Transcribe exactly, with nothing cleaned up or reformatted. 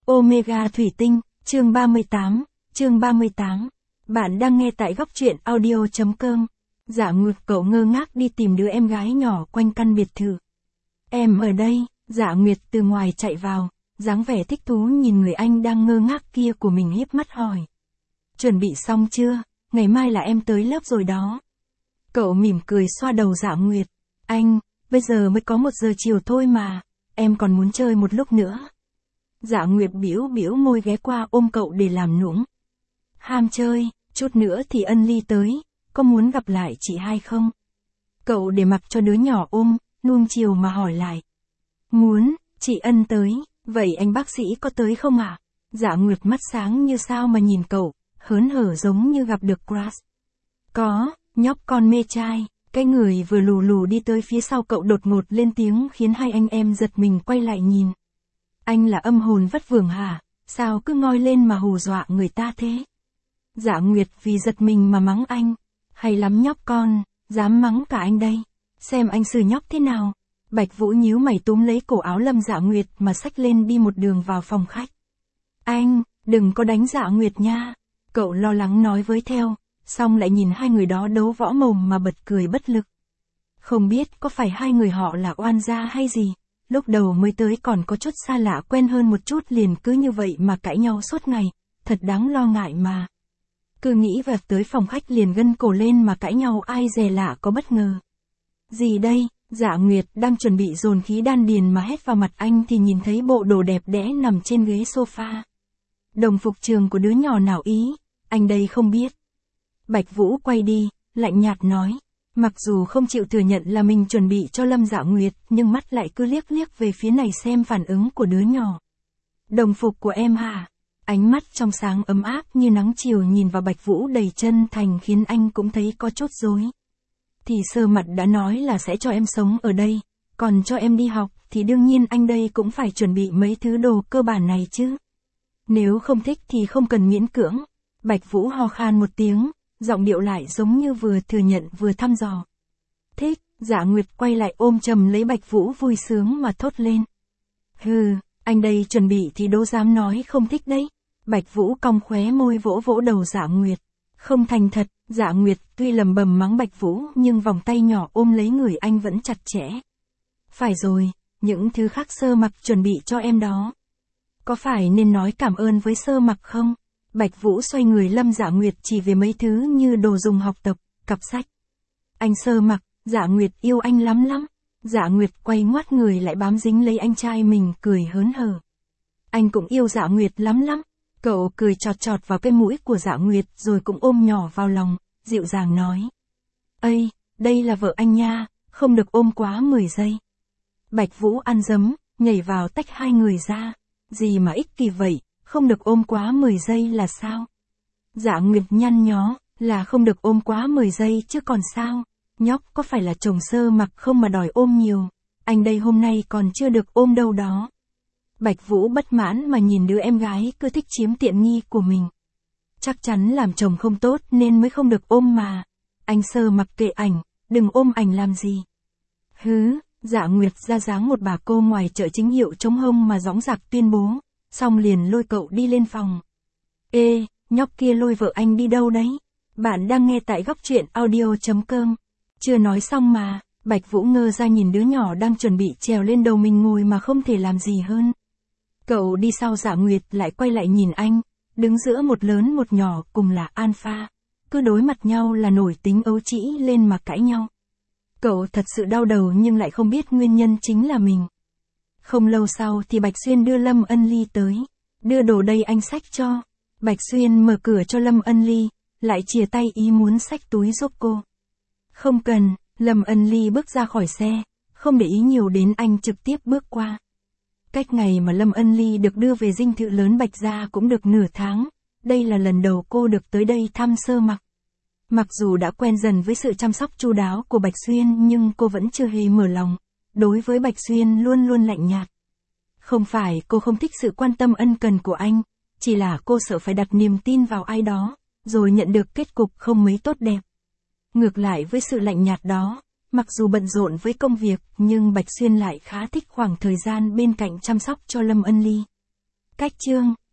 Omega Thủy Tinh, chương ba mươi tám, chương ba mươi tám. Bạn đang nghe tại góc truyện audio.com. Dạ Nguyệt cậu ngơ ngác đi tìm đứa em gái nhỏ quanh căn biệt thự. Em ở đây, Dạ Nguyệt từ ngoài chạy vào, dáng vẻ thích thú nhìn người anh đang ngơ ngác kia của mình hiếp mắt hỏi. Chuẩn bị xong chưa, ngày mai là em tới lớp rồi đó. Cậu mỉm cười xoa đầu Dạ Nguyệt. Anh, bây giờ mới có một giờ chiều thôi mà, em còn muốn chơi một lúc nữa. Dạ Nguyệt bĩu bĩu môi ghé qua ôm cậu để làm nũng. Ham chơi, chút nữa thì Ân Ly tới, có muốn gặp lại chị hai không? Cậu để mặc cho đứa nhỏ ôm, nuông chiều mà hỏi lại. Muốn, chị Ân tới, vậy anh bác sĩ có tới không ạ? À? Dạ Nguyệt mắt sáng như sao mà nhìn cậu, hớn hở giống như gặp được crush. Có, nhóc con mê trai, cái người vừa lù lù đi tới phía sau cậu đột ngột lên tiếng khiến hai anh em giật mình quay lại nhìn. Anh là âm hồn vất vưởng hả, sao cứ ngoi lên mà hù dọa người ta thế? Dạ Nguyệt vì giật mình mà mắng anh. Hay lắm nhóc con, dám mắng cả anh đây. Xem anh xử nhóc thế nào. Bạch Vũ nhíu mày túm lấy cổ áo Lâm Dạ Nguyệt mà xách lên đi một đường vào phòng khách. Anh, đừng có đánh Dạ Nguyệt nha. Cậu lo lắng nói với theo, xong lại nhìn hai người đó đấu võ mồm mà bật cười bất lực. Không biết có phải hai người họ là oan gia hay gì. Lúc đầu mới tới còn có chút xa lạ quen hơn một chút liền cứ như vậy mà cãi nhau suốt ngày, thật đáng lo ngại mà. Cứ nghĩ vạch tới phòng khách liền gân cổ lên mà cãi nhau ai dè lạ có bất ngờ. Gì đây, Dạ Nguyệt đang chuẩn bị dồn khí đan điền mà hét vào mặt anh thì nhìn thấy bộ đồ đẹp đẽ nằm trên ghế sofa. Đồng phục trường của đứa nhỏ nào ý, anh đây không biết. Bạch Vũ quay đi, lạnh nhạt nói. Mặc dù không chịu thừa nhận là mình chuẩn bị cho Lâm Dạ Nguyệt, nhưng mắt lại cứ liếc liếc về phía này xem phản ứng của đứa nhỏ. Đồng phục của em hả? Ánh mắt trong sáng ấm áp như nắng chiều nhìn vào Bạch Vũ đầy chân thành khiến anh cũng thấy có chút rối. Thì Sơ Mặt đã nói là sẽ cho em sống ở đây, còn cho em đi học thì đương nhiên anh đây cũng phải chuẩn bị mấy thứ đồ cơ bản này chứ. Nếu không thích thì không cần miễn cưỡng. Bạch Vũ ho khan một tiếng. Giọng điệu lại giống như vừa thừa nhận vừa thăm dò. Thích, Dạ Nguyệt quay lại ôm chầm lấy Bạch Vũ vui sướng mà thốt lên. Hừ, anh đây chuẩn bị thì đâu dám nói không thích đấy. Bạch Vũ cong khóe môi vỗ vỗ đầu Dạ Nguyệt. Không thành thật, Dạ Nguyệt tuy lầm bầm mắng Bạch Vũ nhưng vòng tay nhỏ ôm lấy người anh vẫn chặt chẽ. Phải rồi, những thứ khác Sơ Mặc chuẩn bị cho em đó. Có phải nên nói cảm ơn với Sơ Mặc không? Bạch Vũ xoay người Lâm Dạ Nguyệt chỉ về mấy thứ như đồ dùng học tập, cặp sách. Anh Sơ Mặc, Dạ Nguyệt yêu anh lắm lắm. Dạ Nguyệt quay ngoắt người lại bám dính lấy anh trai mình cười hớn hở. Anh cũng yêu Dạ Nguyệt lắm lắm. Cậu cười chọt chọt vào cái mũi của Dạ Nguyệt rồi cũng ôm nhỏ vào lòng, dịu dàng nói. Ây, đây là vợ anh nha, không được ôm quá mười giây. Bạch Vũ ăn dấm, nhảy vào tách hai người ra. Gì mà ích kỷ vậy? Không được ôm quá mười giây là sao? Dạ Nguyệt nhăn nhó, là không được ôm quá mười giây chứ còn sao? Nhóc có phải là chồng Sơ Mặc không mà đòi ôm nhiều? Anh đây hôm nay còn chưa được ôm đâu đó. Bạch Vũ bất mãn mà nhìn đứa em gái cứ thích chiếm tiện nghi của mình. Chắc chắn làm chồng không tốt nên mới không được ôm mà. Anh Sơ Mặc kệ ảnh, đừng ôm ảnh làm gì. Hứ, Dạ Nguyệt ra dáng một bà cô ngoài chợ chính hiệu trống hông mà dõng dạc tuyên bố. Xong liền lôi cậu đi lên phòng. Ê, nhóc kia lôi vợ anh đi đâu đấy? Bạn đang nghe tại góc truyện audio.com. Chưa nói xong mà, Bạch Vũ ngơ ra nhìn đứa nhỏ đang chuẩn bị trèo lên đầu mình ngồi mà không thể làm gì hơn. Cậu đi sau Dạ Nguyệt lại quay lại nhìn anh, đứng giữa một lớn một nhỏ cùng là alpha. Cứ đối mặt nhau là nổi tính ấu trĩ lên mà cãi nhau. Cậu thật sự đau đầu nhưng lại không biết nguyên nhân chính là mình. Không lâu sau thì Bạch Xuyên đưa Lâm Ân Ly tới. Đưa đồ đây anh xách cho. Bạch Xuyên mở cửa cho Lâm Ân Ly, lại chìa tay ý muốn xách túi giúp cô. Không cần, Lâm Ân Ly bước ra khỏi xe, không để ý nhiều đến anh trực tiếp bước qua. Cách ngày mà Lâm Ân Ly được đưa về dinh thự lớn Bạch Gia cũng được nửa tháng. Đây là lần đầu cô được tới đây thăm Sơ Mặc. Mặc dù đã quen dần với sự chăm sóc chu đáo của Bạch Xuyên nhưng cô vẫn chưa hề mở lòng. Đối với Bạch Xuyên luôn luôn lạnh nhạt. Không phải cô không thích sự quan tâm ân cần của anh, chỉ là cô sợ phải đặt niềm tin vào ai đó, rồi nhận được kết cục không mấy tốt đẹp. Ngược lại với sự lạnh nhạt đó, mặc dù bận rộn với công việc nhưng Bạch Xuyên lại khá thích khoảng thời gian bên cạnh chăm sóc cho Lâm Ân Ly. Cách chương